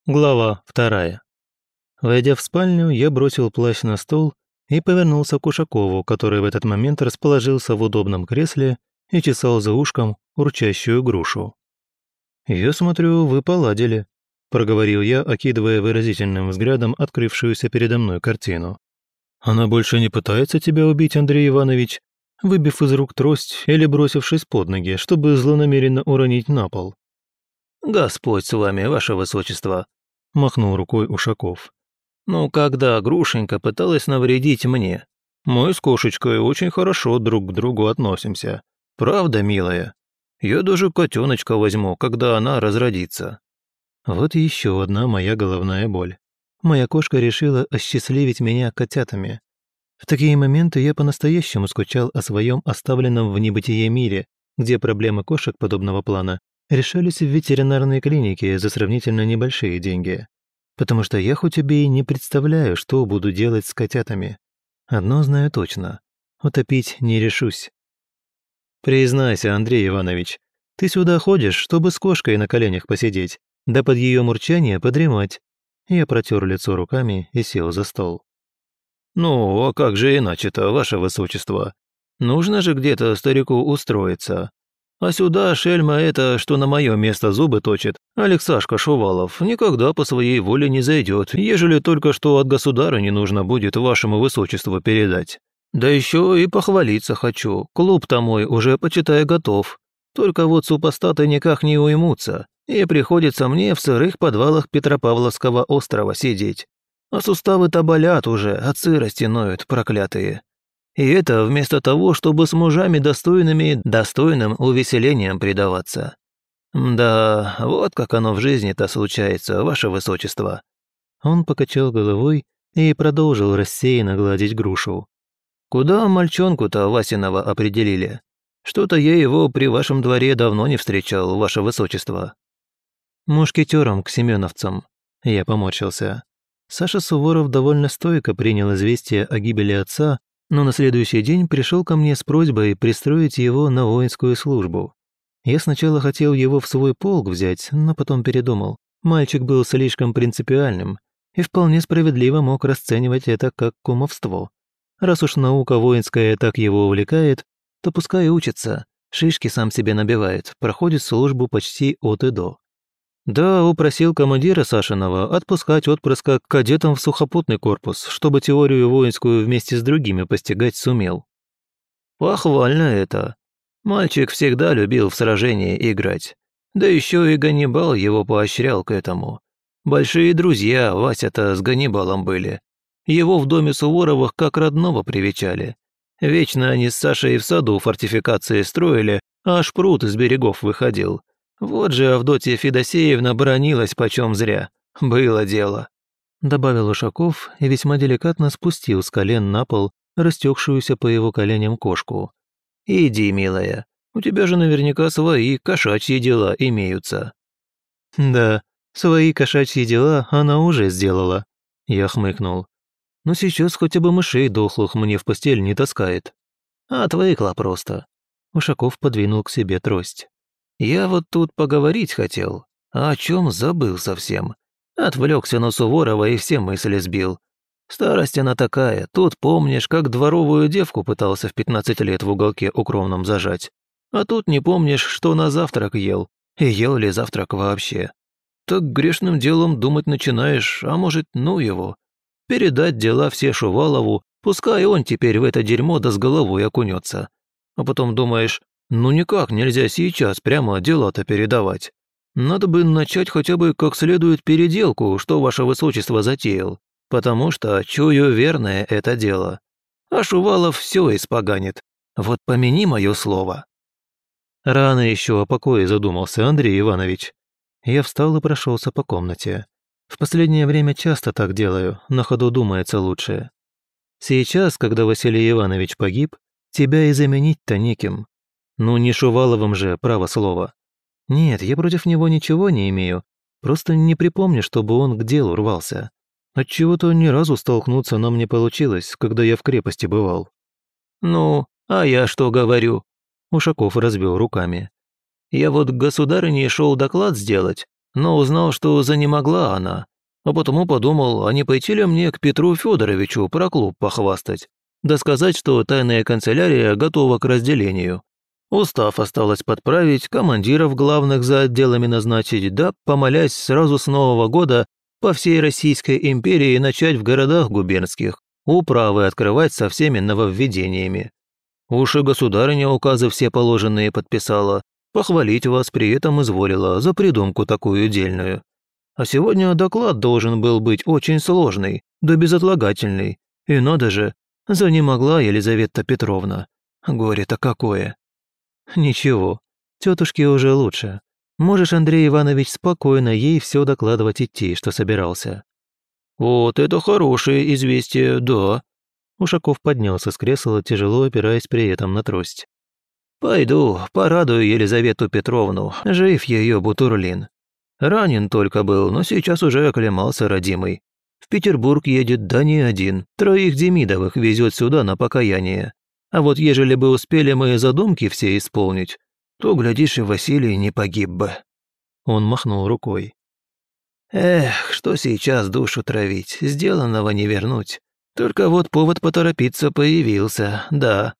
Глава 2. Войдя в спальню, я бросил плащ на стол и повернулся к Ушакову, который в этот момент расположился в удобном кресле и чесал за ушком урчащую грушу. «Я смотрю, вы поладили», – проговорил я, окидывая выразительным взглядом открывшуюся передо мной картину. «Она больше не пытается тебя убить, Андрей Иванович, выбив из рук трость или бросившись под ноги, чтобы злонамеренно уронить на пол?» «Господь с вами, ваше высочество», – махнул рукой Ушаков. «Ну, когда Грушенька пыталась навредить мне, мы с кошечкой очень хорошо друг к другу относимся. Правда, милая? Я даже котеночка возьму, когда она разродится». Вот еще одна моя головная боль. Моя кошка решила осчастливить меня котятами. В такие моменты я по-настоящему скучал о своем оставленном в небытие мире, где проблемы кошек подобного плана решались в ветеринарной клинике за сравнительно небольшие деньги. Потому что я хоть убей не представляю, что буду делать с котятами. Одно знаю точно – утопить не решусь. Признайся, Андрей Иванович, ты сюда ходишь, чтобы с кошкой на коленях посидеть, да под ее мурчание подремать. Я протер лицо руками и сел за стол. «Ну, а как же иначе-то, ваше высочество? Нужно же где-то старику устроиться. А сюда шельма это, что на мое место зубы точит, Алексашка Шувалов, никогда по своей воле не зайдет, ежели только что от государыни нужно будет вашему высочеству передать. Да еще и похвалиться хочу, клуб-то мой уже, почитай, готов. Только вот супостаты никак не уймутся, и приходится мне в сырых подвалах Петропавловского острова сидеть. А суставы-то болят уже, от сырости ноют, проклятые. И это вместо того, чтобы с мужами достойными достойным увеселением предаваться. Да, вот как оно в жизни-то случается, ваше высочество». Он покачал головой и продолжил рассеянно гладить грушу. «Куда мальчонку-то Васиного определили? Что-то я его при вашем дворе давно не встречал, ваше высочество». «Мушкетером к семеновцам». Я поморщился. Саша Суворов довольно стойко принял известие о гибели отца, но на следующий день пришел ко мне с просьбой пристроить его на воинскую службу. Я сначала хотел его в свой полк взять, но потом передумал. Мальчик был слишком принципиальным и вполне справедливо мог расценивать это как кумовство. Раз уж наука воинская так его увлекает, то пускай учится, шишки сам себе набивает, проходит службу почти от и до. Да, упросил командира Сашиного отпускать отпрыска к кадетам в сухопутный корпус, чтобы теорию воинскую вместе с другими постигать сумел. «Похвально это. Мальчик всегда любил в сражении играть. Да еще и Ганнибал его поощрял к этому. Большие друзья Вася-то с Ганнибалом были. Его в доме Суворовых как родного привечали. Вечно они с Сашей в саду фортификации строили, а аж пруд из берегов выходил. Вот же Авдотья Федосеевна бронилась почем зря. Было дело», – добавил Ушаков и весьма деликатно спустил с колен на пол растекшуюся по его коленям кошку. «Иди, милая, у тебя же наверняка свои кошачьи дела имеются». «Да, свои кошачьи дела она уже сделала», – я хмыкнул. «Но сейчас хотя бы мышей дохлых мне в постель не таскает». «Отвыкла просто». Ушаков подвинул к себе трость. «Я вот тут поговорить хотел, а о чем забыл совсем. Отвлекся на Суворова и все мысли сбил. Старость она такая, тут помнишь, как дворовую девку пытался в 15 лет в уголке укромном зажать. А тут не помнишь, что на завтрак ел, и ел ли завтрак вообще. Так грешным делом думать начинаешь, а может, ну его. Передать дела все Шувалову, пускай он теперь в это дерьмо да с головой окунется. А потом думаешь, ну никак нельзя сейчас прямо дела-то передавать. Надо бы начать хотя бы как следует переделку, что ваше высочество затеял, потому что, чую, верное это дело. А Шувалов все испоганит. Вот помяни мое слово». Рано еще о покое задумался, Андрей Иванович. Я встал и прошелся по комнате. В последнее время часто так делаю, на ходу думается лучше. Сейчас, когда Василий Иванович погиб, тебя и заменить-то неким. Ну, не Шуваловым же, право слово. Нет, я против него ничего не имею, просто не припомню, чтобы он к делу рвался. Отчего-то ни разу столкнуться нам не получилось, когда я в крепости бывал. «Ну, а я что говорю?» Ушаков развел руками. «Я вот к государыне шел доклад сделать, но узнал, что занемогла она, а потому подумал, а не пойти ли мне к Петру Федоровичу про клуб похвастать, да сказать, что тайная канцелярия готова к разделению. Устав осталось подправить, командиров главных за отделами назначить, да, помолясь сразу с Нового года по всей Российской империи начать в городах губернских управы открывать со всеми нововведениями. Уж и государыня указы все положенные подписала, похвалить вас при этом изволила за придумку такую дельную. А сегодня доклад должен был быть очень сложный, да безотлагательный. И надо же, занемогла Елизавета Петровна. Горе-то какое. Ничего, тетушке уже лучше. Можешь, Андрей Иванович, спокойно ей все докладывать идти, что собирался. Вот это хорошее известие, да. Ушаков поднялся с кресла, тяжело опираясь при этом на трость. «Пойду, порадую Елизавету Петровну, жив ее Бутурлин. Ранен только был, но сейчас уже оклемался родимый. В Петербург едет, да не один, 3 Демидовых везет сюда на покаяние. А вот ежели бы успели мои задумки все исполнить, то, глядишь, и Василий не погиб бы». Он махнул рукой. «Эх, что сейчас душу травить, сделанного не вернуть. Только вот повод поторопиться появился, да».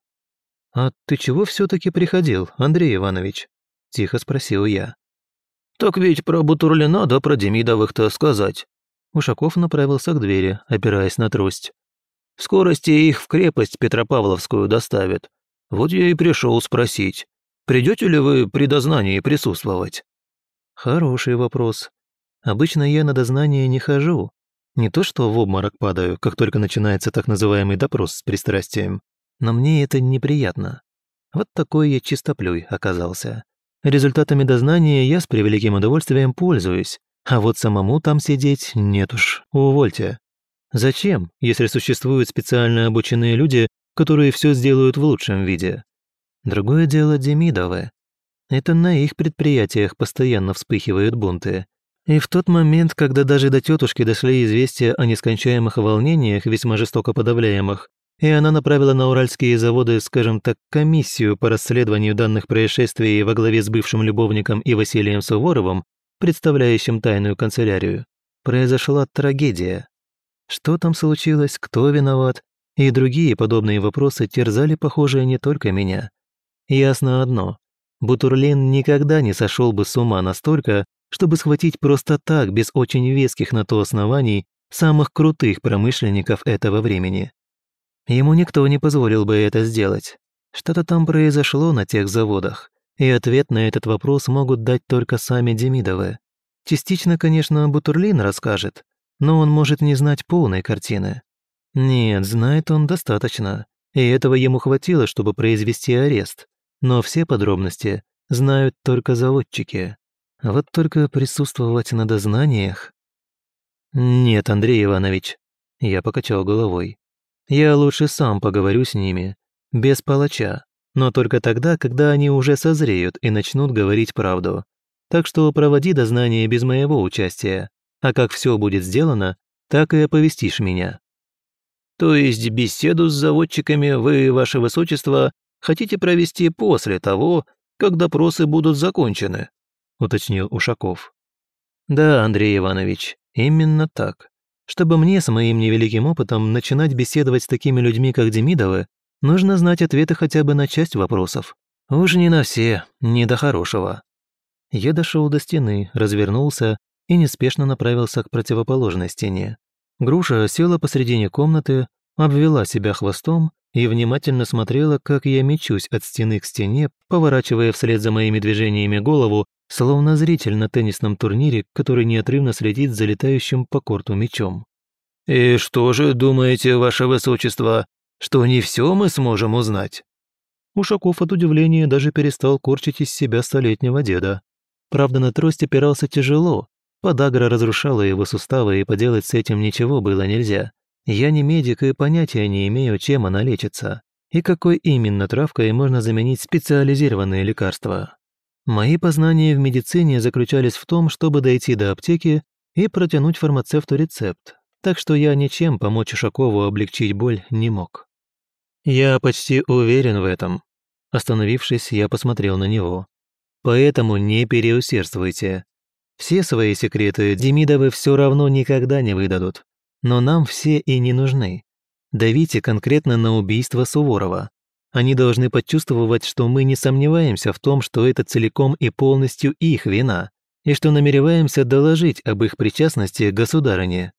«А ты чего все-таки приходил, Андрей Иванович?» – тихо спросил я. «Так ведь про Бутурлина да про Демидовых-то сказать». Ушаков направился к двери, опираясь на трость. «В скорости их в крепость Петропавловскую доставят. Вот я и пришел спросить, придете ли вы при дознании присутствовать?» «Хороший вопрос. Обычно я на дознание не хожу. Не то что в обморок падаю, как только начинается так называемый допрос с пристрастием. Но мне это неприятно. Вот такой я чистоплюй оказался. Результатами дознания я с превеликим удовольствием пользуюсь, а вот самому там сидеть нет уж, увольте. Зачем, если существуют специально обученные люди, которые все сделают в лучшем виде? Другое дело Демидовы. Это на их предприятиях постоянно вспыхивают бунты. И в тот момент, когда даже до тетушки дошли известия о нескончаемых волнениях, весьма жестоко подавляемых, и она направила на уральские заводы, скажем так, комиссию по расследованию данных происшествий во главе с бывшим любовником и Василием Суворовым, представляющим тайную канцелярию, произошла трагедия. Что там случилось, кто виноват, и другие подобные вопросы терзали, похоже, не только меня. Ясно одно. Бутурлин никогда не сошел бы с ума настолько, чтобы схватить просто так, без очень веских на то оснований, самых крутых промышленников этого времени. Ему никто не позволил бы это сделать. Что-то там произошло на тех заводах, и ответ на этот вопрос могут дать только сами Демидовы. Частично, конечно, Бутурлин расскажет, но он может не знать полной картины. Нет, знает он достаточно, и этого ему хватило, чтобы произвести арест. Но все подробности знают только заводчики. Вот только присутствовать на дознаниях... «Нет, Андрей Иванович», — я покачал головой. «Я лучше сам поговорю с ними, без палача, но только тогда, когда они уже созреют и начнут говорить правду. Так что проводи дознание без моего участия, а как все будет сделано, так и оповестишь меня». «То есть беседу с заводчиками вы, ваше высочество, хотите провести после того, как допросы будут закончены?» – уточнил Ушаков. «Да, Андрей Иванович, именно так. Чтобы мне с моим невеликим опытом начинать беседовать с такими людьми, как Демидовы, нужно знать ответы хотя бы на часть вопросов. Уж не на все, не до хорошего». Я дошел до стены, развернулся и неспешно направился к противоположной стене. Груша села посредине комнаты, обвела себя хвостом и внимательно смотрела, как я мечусь от стены к стене, поворачивая вслед за моими движениями голову, словно зритель на теннисном турнире, который неотрывно следит за летающим по корту мячом. «И что же, думаете, ваше высочество, что не все мы сможем узнать?» Ушаков от удивления даже перестал корчить из себя столетнего деда. Правда, на трость опирался тяжело, подагра разрушала его суставы, и поделать с этим ничего было нельзя. Я не медик и понятия не имею, чем она лечится, и какой именно травкой можно заменить специализированные лекарства. Мои познания в медицине заключались в том, чтобы дойти до аптеки и протянуть фармацевту рецепт, так что я ничем помочь Ушакову облегчить боль не мог. Я почти уверен в этом. Остановившись, я посмотрел на него. Поэтому не переусердствуйте. Все свои секреты Демидовы все равно никогда не выдадут. Но нам все и не нужны. Давите конкретно на убийство Суворова. Они должны почувствовать, что мы не сомневаемся в том, что это целиком и полностью их вина, и что намереваемся доложить об их причастности государыне».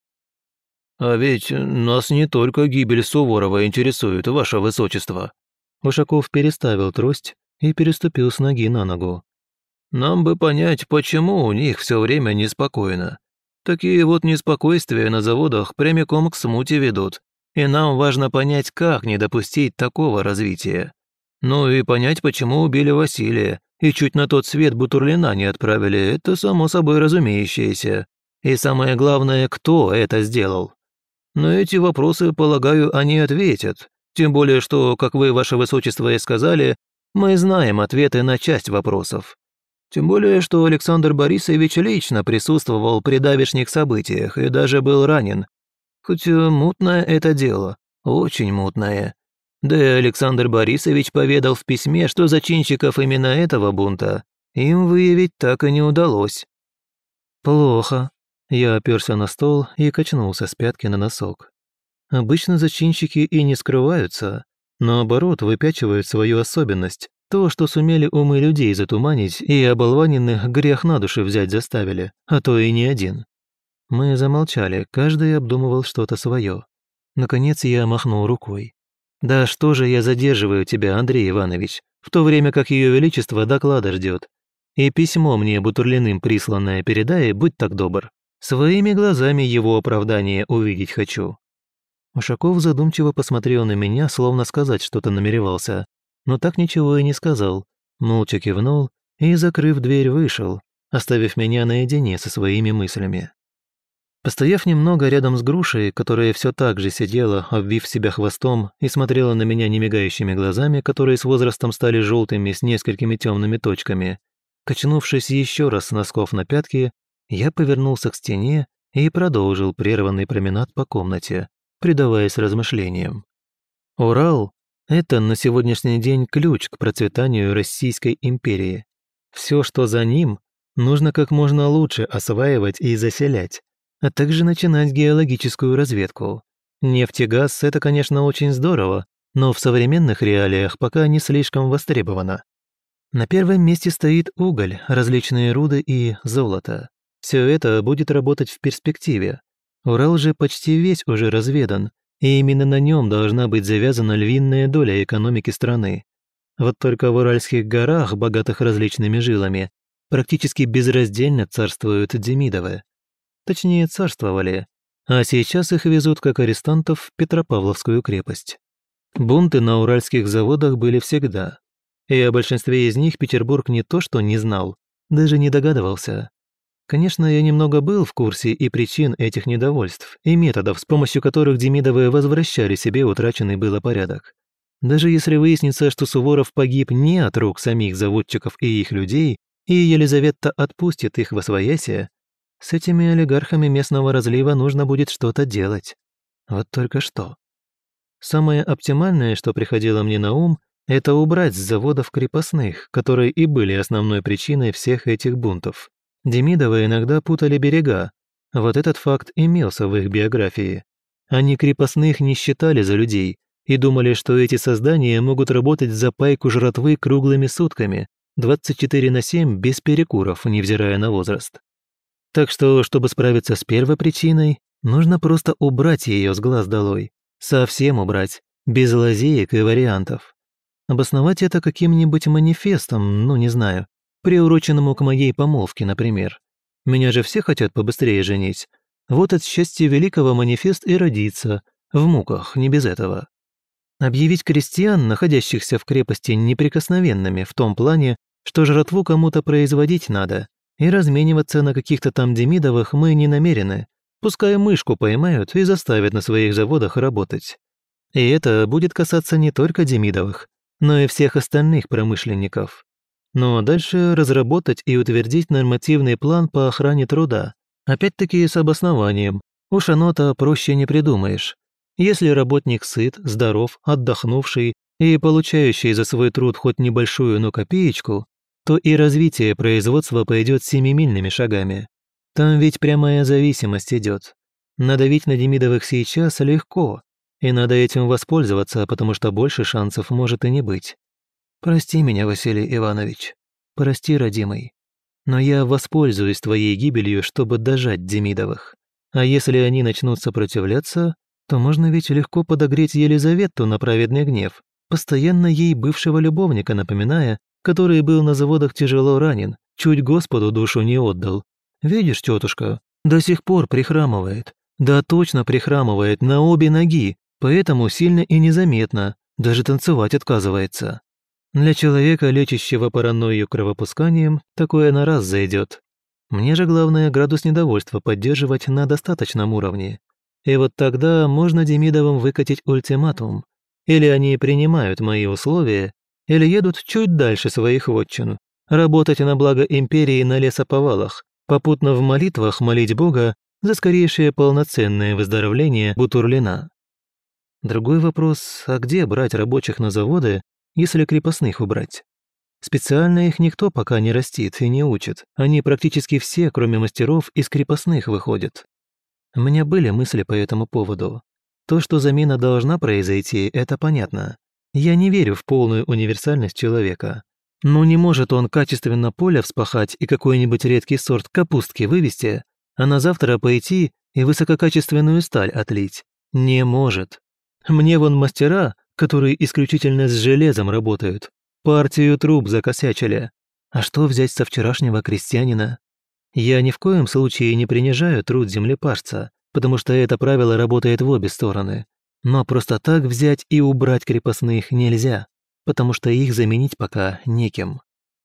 «А ведь нас не только гибель Суворова интересует, ваше высочество». Ушаков переставил трость и переступил с ноги на ногу. «Нам бы понять, почему у них все время неспокойно. Такие вот неспокойствия на заводах прямиком к смуте ведут, и нам важно понять, как не допустить такого развития. Ну и понять, почему убили Василия, и чуть на тот свет Бутурлина не отправили, это само собой разумеющееся. И самое главное, кто это сделал. На эти вопросы, полагаю, они ответят. Тем более, что, как вы, ваше высочество, и сказали, мы знаем ответы на часть вопросов. Тем более, что Александр Борисович лично присутствовал при давешних событиях и даже был ранен. Хоть мутное это дело, очень мутное. Да и Александр Борисович поведал в письме, что зачинщиков именно этого бунта им выявить так и не удалось. «Плохо». Я оперся на стол и качнулся с пятки на носок. Обычно зачинщики и не скрываются, наоборот, выпячивают свою особенность, то, что сумели умы людей затуманить и оболваненных грех на душе взять заставили, а то и не один. Мы замолчали, каждый обдумывал что-то свое. Наконец я махнул рукой. «Да что же я задерживаю тебя, Андрей Иванович, в то время как Ее Величество доклада ждет. И письмо мне Бутурлиным присланное передай, будь так добр. Своими глазами его оправдание увидеть хочу». Ушаков задумчиво посмотрел на меня, словно сказать что-то намеревался, но так ничего и не сказал, молча кивнул и, закрыв дверь, вышел, оставив меня наедине со своими мыслями. Постояв немного рядом с грушей, которая все так же сидела, обвив себя хвостом, и смотрела на меня немигающими глазами, которые с возрастом стали желтыми с несколькими темными точками, качнувшись еще раз с носков на пятки, я повернулся к стене и продолжил прерванный променад по комнате, предаваясь размышлениям. Урал – это на сегодняшний день ключ к процветанию Российской империи. Все, что за ним, нужно как можно лучше осваивать и заселять, а также начинать геологическую разведку. Нефть и газ – это, конечно, очень здорово, но в современных реалиях пока не слишком востребовано. На первом месте стоит уголь, различные руды и золото. Все это будет работать в перспективе. Урал же почти весь уже разведан, и именно на нем должна быть завязана львиная доля экономики страны. Вот только в Уральских горах, богатых различными жилами, практически безраздельно царствуют Демидовы. Точнее, царствовали, а сейчас их везут как арестантов в Петропавловскую крепость. Бунты на уральских заводах были всегда, и о большинстве из них Петербург не то что не знал, даже не догадывался. Конечно, я немного был в курсе и причин этих недовольств, и методов, с помощью которых Демидовы возвращали себе утраченный было порядок. Даже если выяснится, что Суворов погиб не от рук самих заводчиков и их людей, и Елизавета отпустит их восвоясье, с этими олигархами местного разлива нужно будет что-то делать. Вот только что. Самое оптимальное, что приходило мне на ум, это убрать с заводов крепостных, которые и были основной причиной всех этих бунтов. Демидовы иногда путали берега. Вот этот факт имелся в их биографии. Они крепостных не считали за людей и думали, что эти создания могут работать за пайку жратвы круглыми сутками, 24/7 без перекуров, невзирая на возраст. Так что, чтобы справиться с первой причиной, нужно просто убрать ее с глаз долой. Совсем убрать, без лазеек и вариантов. Обосновать это каким-нибудь манифестом, ну не знаю, приуроченному к моей помолвке, например. Меня же все хотят побыстрее женить. Вот от счастья великого манифест и родится, в муках, не без этого. Объявить крестьян, находящихся в крепости, неприкосновенными в том плане, что жратву кому-то производить надо, и размениваться на каких-то там Демидовых мы не намерены. Пускай мышку поймают и заставят на своих заводах работать. И это будет касаться не только Демидовых, но и всех остальных промышленников. Ну а дальше разработать и утвердить нормативный план по охране труда. Опять-таки с обоснованием. Уж оно-то проще не придумаешь. Если работник сыт, здоров, отдохнувший и получающий за свой труд хоть небольшую, но копеечку, то и развитие производства пойдет семимильными шагами. Там ведь прямая зависимость идет. Надавить на Демидовых сейчас легко, и надо этим воспользоваться, потому что больше шансов может и не быть. Прости меня, Василий Иванович. Прости, родимый. Но я воспользуюсь твоей гибелью, чтобы дожать Демидовых. А если они начнут сопротивляться, то можно ведь легко подогреть Елизавету на праведный гнев, постоянно ей бывшего любовника напоминая, который был на заводах тяжело ранен, чуть Господу душу не отдал. Видишь, тетушка, до сих пор прихрамывает. Да точно прихрамывает на обе ноги, поэтому сильно и незаметно, даже танцевать отказывается. Для человека, лечащего паранойю кровопусканием, такое на раз зайдет. Мне же главное градус недовольства поддерживать на достаточном уровне. И вот тогда можно Демидовым выкатить ультиматум. Или они принимают мои условия, или едут чуть дальше своих вотчин, работать на благо империи на лесоповалах, попутно в молитвах молить Бога за скорейшее полноценное выздоровление Бутурлина. Другой вопрос, а где брать рабочих на заводы, если крепостных убрать? Специально их никто пока не растит и не учит, они практически все, кроме мастеров, из крепостных выходят. У меня были мысли по этому поводу. То, что замена должна произойти, это понятно. Я не верю в полную универсальность человека. Но не может он качественно поле вспахать и какой-нибудь редкий сорт капустки вывести, а на завтра пойти и высококачественную сталь отлить. Не может. Мне вон мастера, которые исключительно с железом работают, партию труб закосячили. А что взять со вчерашнего крестьянина? Я ни в коем случае не принижаю труд землепашца, потому что это правило работает в обе стороны. Но просто так взять и убрать крепостных нельзя, потому что их заменить пока некем.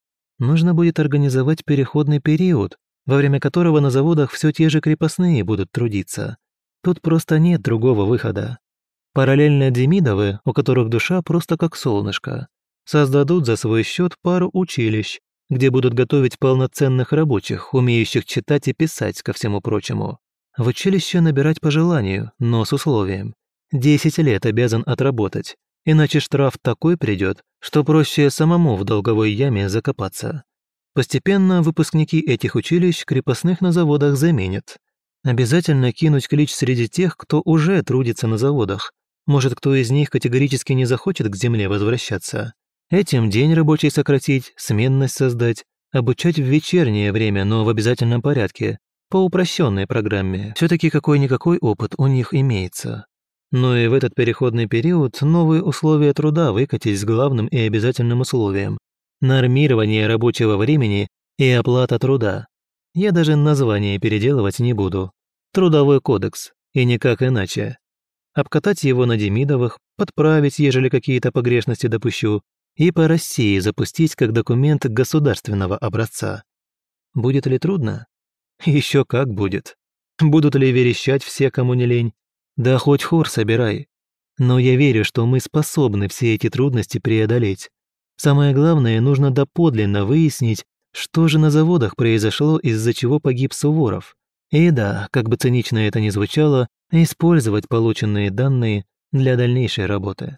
Нужно будет организовать переходный период, во время которого на заводах все те же крепостные будут трудиться. Тут просто нет другого выхода. Параллельно Демидовы, у которых душа просто как солнышко, создадут за свой счет пару училищ, где будут готовить полноценных рабочих, умеющих читать и писать, ко всему прочему. В училище набирать по желанию, но с условием. 10 лет обязан отработать, иначе штраф такой придет, что проще самому в долговой яме закопаться. Постепенно выпускники этих училищ крепостных на заводах заменят. Обязательно кинуть клич среди тех, кто уже трудится на заводах. Может, кто из них категорически не захочет к земле возвращаться. Этим день рабочий сократить, сменность создать, обучать в вечернее время, но в обязательном порядке, по упрощенной программе. Все-таки какой-никакой опыт у них имеется. Но и в этот переходный период новые условия труда выкатить с главным и обязательным условием – нормирование рабочего времени и оплата труда. Я даже название переделывать не буду. Трудовой кодекс, и никак иначе. Обкатать его на Демидовых, подправить, ежели какие-то погрешности допущу, и по России запустить как документ государственного образца. Будет ли трудно? Еще как будет. Будут ли верещать все, кому не лень? Да хоть хор собирай. Но я верю, что мы способны все эти трудности преодолеть. Самое главное, нужно доподлинно выяснить, что же на заводах произошло, из-за чего погиб Суворов. И да, как бы цинично это ни звучало, использовать полученные данные для дальнейшей работы.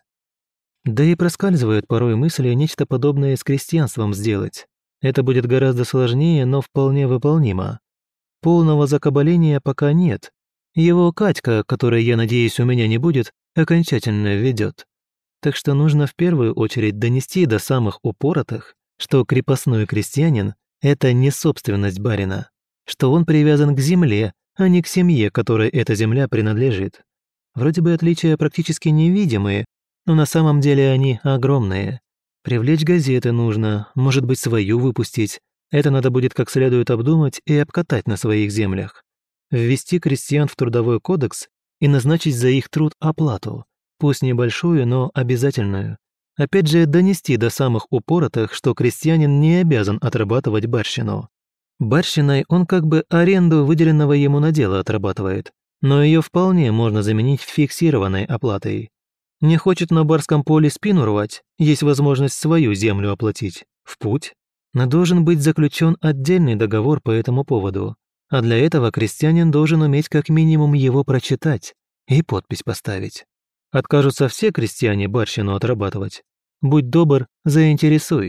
Да и проскальзывают порой мысли нечто подобное с крестьянством сделать. Это будет гораздо сложнее, но вполне выполнимо. Полного закабаления пока нет. Его Катька, которой, я надеюсь, у меня не будет, окончательно введет. Так что нужно в первую очередь донести до самых упоротых, что крепостной крестьянин – это не собственность барина, что он привязан к земле, а не к семье, которой эта земля принадлежит. Вроде бы отличия практически невидимые, но на самом деле они огромные. Привлечь газеты нужно, может быть, свою выпустить. Это надо будет как следует обдумать и обкатать на своих землях. Ввести крестьян в трудовой кодекс и назначить за их труд оплату, пусть небольшую, но обязательную. Опять же, донести до самых упоротых, что крестьянин не обязан отрабатывать барщину. Барщиной он как бы аренду выделенного ему надела отрабатывает, но ее вполне можно заменить фиксированной оплатой. Не хочет на барском поле спину рвать, есть возможность свою землю оплатить. В путь. Но должен быть заключен отдельный договор по этому поводу. А для этого крестьянин должен уметь как минимум его прочитать и подпись поставить. Откажутся все крестьяне барщину отрабатывать. Будь добр, заинтересуй.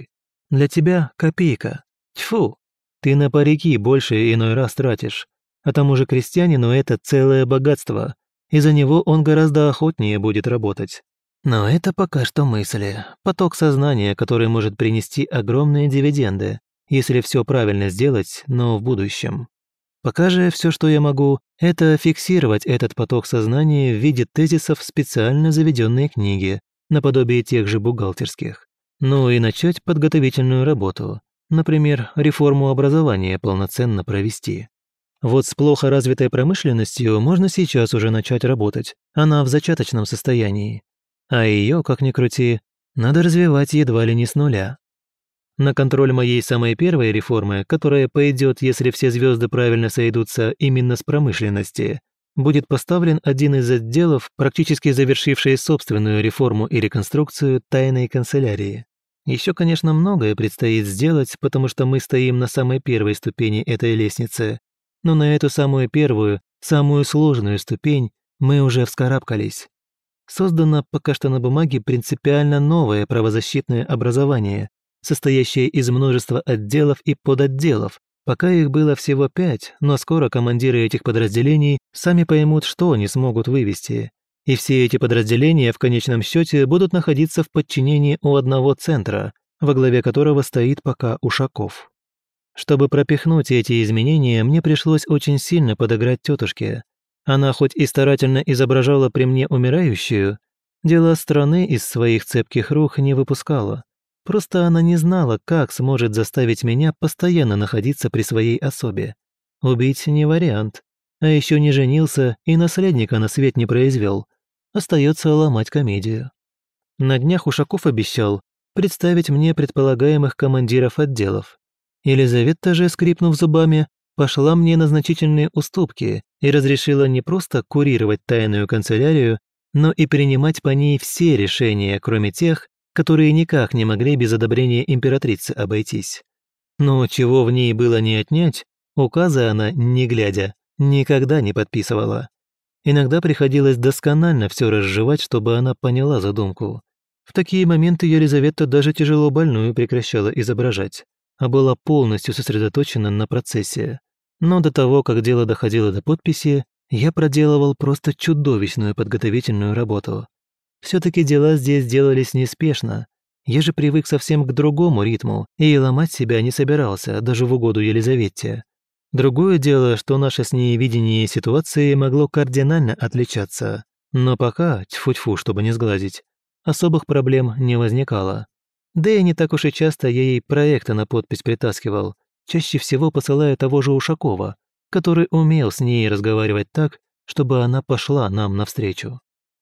Для тебя копейка. Тьфу, ты на парики больше иной раз тратишь. А тому же крестьянину это целое богатство, и за него он гораздо охотнее будет работать. Но это пока что мысли, поток сознания, который может принести огромные дивиденды, если все правильно сделать, но в будущем. Пока же все, что я могу, это фиксировать этот поток сознания в виде тезисов в специально заведенной книги, наподобие тех же бухгалтерских. Ну и начать подготовительную работу, например, реформу образования полноценно провести. Вот с плохо развитой промышленностью можно сейчас уже начать работать, она в зачаточном состоянии. А ее, как ни крути, надо развивать едва ли не с нуля. На контроль моей самой первой реформы, которая пойдет, если все звезды правильно сойдутся именно с промышленности, будет поставлен один из отделов, практически завершивший собственную реформу и реконструкцию тайной канцелярии. Еще, конечно, многое предстоит сделать, потому что мы стоим на самой первой ступени этой лестницы, но на эту самую первую, самую сложную ступень мы уже вскарабкались. Создано пока что на бумаге принципиально новое правозащитное образование, состоящее из множества отделов и подотделов. Пока их было всего 5, но скоро командиры этих подразделений сами поймут, что они смогут вывести. И все эти подразделения в конечном счете будут находиться в подчинении у одного центра, во главе которого стоит пока Ушаков. Чтобы пропихнуть эти изменения, мне пришлось очень сильно подыграть тетушке. Она хоть и старательно изображала при мне умирающую, дела страны из своих цепких рук не выпускала. Просто она не знала, как сможет заставить меня постоянно находиться при своей особе. Убить не вариант. А еще не женился и наследника на свет не произвел. Остается ломать комедию. На днях Ушаков обещал представить мне предполагаемых командиров отделов. Елизавета же, скрипнув зубами, пошла мне на значительные уступки и разрешила не просто курировать тайную канцелярию, но и принимать по ней все решения, кроме тех, которые никак не могли без одобрения императрицы обойтись. Но чего в ней было не отнять, указы она, не глядя, никогда не подписывала. Иногда приходилось досконально все разжевать, чтобы она поняла задумку. В такие моменты Елизавета даже тяжело больную прекращала изображать, а была полностью сосредоточена на процессе. Но до того, как дело доходило до подписи, я проделывал просто чудовищную подготовительную работу. Все-таки дела здесь делались неспешно. Я же привык совсем к другому ритму и ломать себя не собирался, даже в угоду Елизавете. Другое дело, что наше с ней видение ситуации могло кардинально отличаться. Но пока, тьфу-тьфу, чтобы не сглазить, особых проблем не возникало. Да и не так уж и часто я ей проекты на подпись притаскивал, чаще всего посылая того же Ушакова, который умел с ней разговаривать так, чтобы она пошла нам навстречу.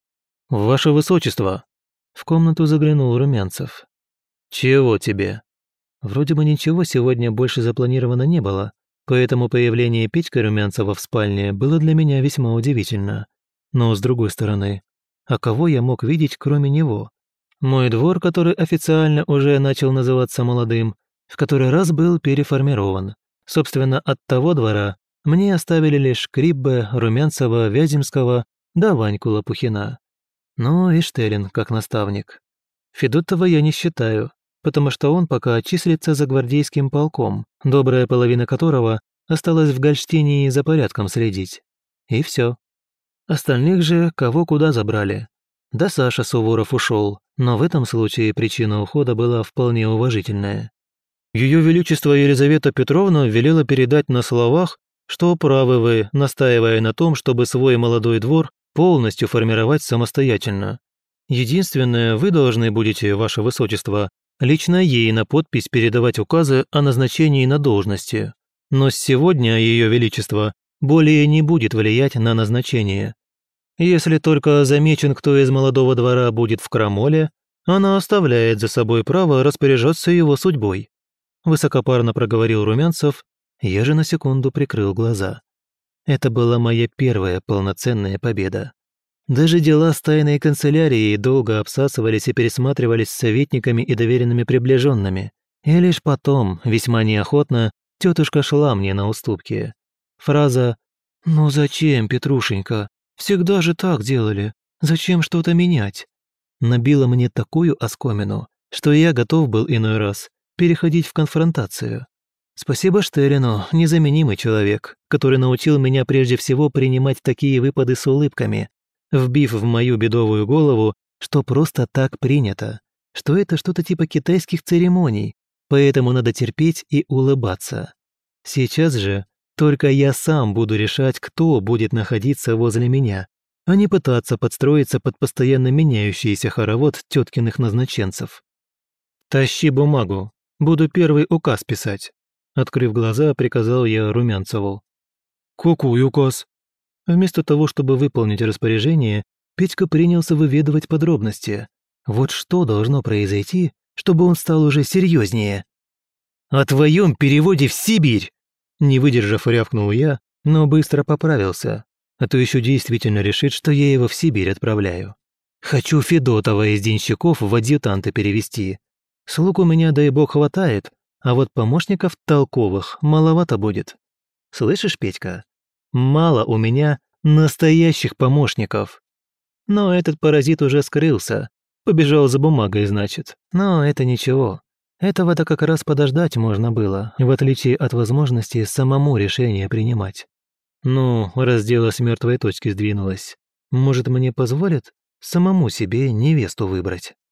«Ваше Высочество!» В комнату заглянул Румянцев. «Чего тебе?» Вроде бы ничего сегодня больше запланировано не было, поэтому появление Петьки Румянцева в спальне было для меня весьма удивительно. Но с другой стороны, а кого я мог видеть, кроме него? Мой двор, который официально уже начал называться молодым, в который раз был переформирован. Собственно, от того двора мне оставили лишь Криббе, Румянцева, Вяземского да Ваньку Лопухина. Ну и Штелин как наставник. Федотова я не считаю, потому что он пока числится за гвардейским полком, добрая половина которого осталась в Гольштине за порядком следить. И все. Остальных же кого куда забрали. Да Саша Суворов ушел, но в этом случае причина ухода была вполне уважительная. Ее Величество Елизавета Петровна велела передать на словах, что правы вы, настаивая на том, чтобы свой молодой двор полностью формировать самостоятельно. Единственное, вы должны будете, ваше высочество, лично ей на подпись передавать указы о назначении на должности. Но с сегодня ее величество более не будет влиять на назначение. Если только замечен кто из молодого двора будет в крамоле, она оставляет за собой право распоряжаться его судьбой. Высокопарно проговорил Румянцев, я же на секунду прикрыл глаза. Это была моя первая полноценная победа. Даже дела с тайной канцелярией долго обсасывались и пересматривались с советниками и доверенными приближенными. И лишь потом, весьма неохотно, тетушка шла мне на уступки. Фраза «Ну зачем, Петрушенька? Всегда же так делали. Зачем что-то менять?» набила мне такую оскомину, что я готов был иной раз переходить в конфронтацию. Спасибо Штерину, незаменимый человек, который научил меня прежде всего принимать такие выпады с улыбками, вбив в мою бедовую голову, что просто так принято, что это что-то типа китайских церемоний, поэтому надо терпеть и улыбаться. Сейчас же только я сам буду решать, кто будет находиться возле меня, а не пытаться подстроиться под постоянно меняющийся хоровод теткиных назначенцев. «Тащи бумагу, буду первый указ писать», — открыв глаза, приказал я Румянцеву. «Какой указ?» Вместо того, чтобы выполнить распоряжение, Петька принялся выведывать подробности. Вот что должно произойти, чтобы он стал уже серьезнее. «О твоем переводе в Сибирь!» Не выдержав, рявкнул я, но быстро поправился, а то еще действительно решит, что я его в Сибирь отправляю. Хочу Федотова из денщиков в адъютанты перевести. Слуг у меня, дай бог, хватает, а вот помощников толковых маловато будет. Слышишь, Петька? Мало у меня настоящих помощников. Но этот паразит уже скрылся. Побежал за бумагой, значит. Но это ничего. Этого-то как раз подождать можно было, в отличие от возможности самому решение принимать. Ну, раз дело с мертвой точки сдвинулось, может, мне позволят самому себе невесту выбрать?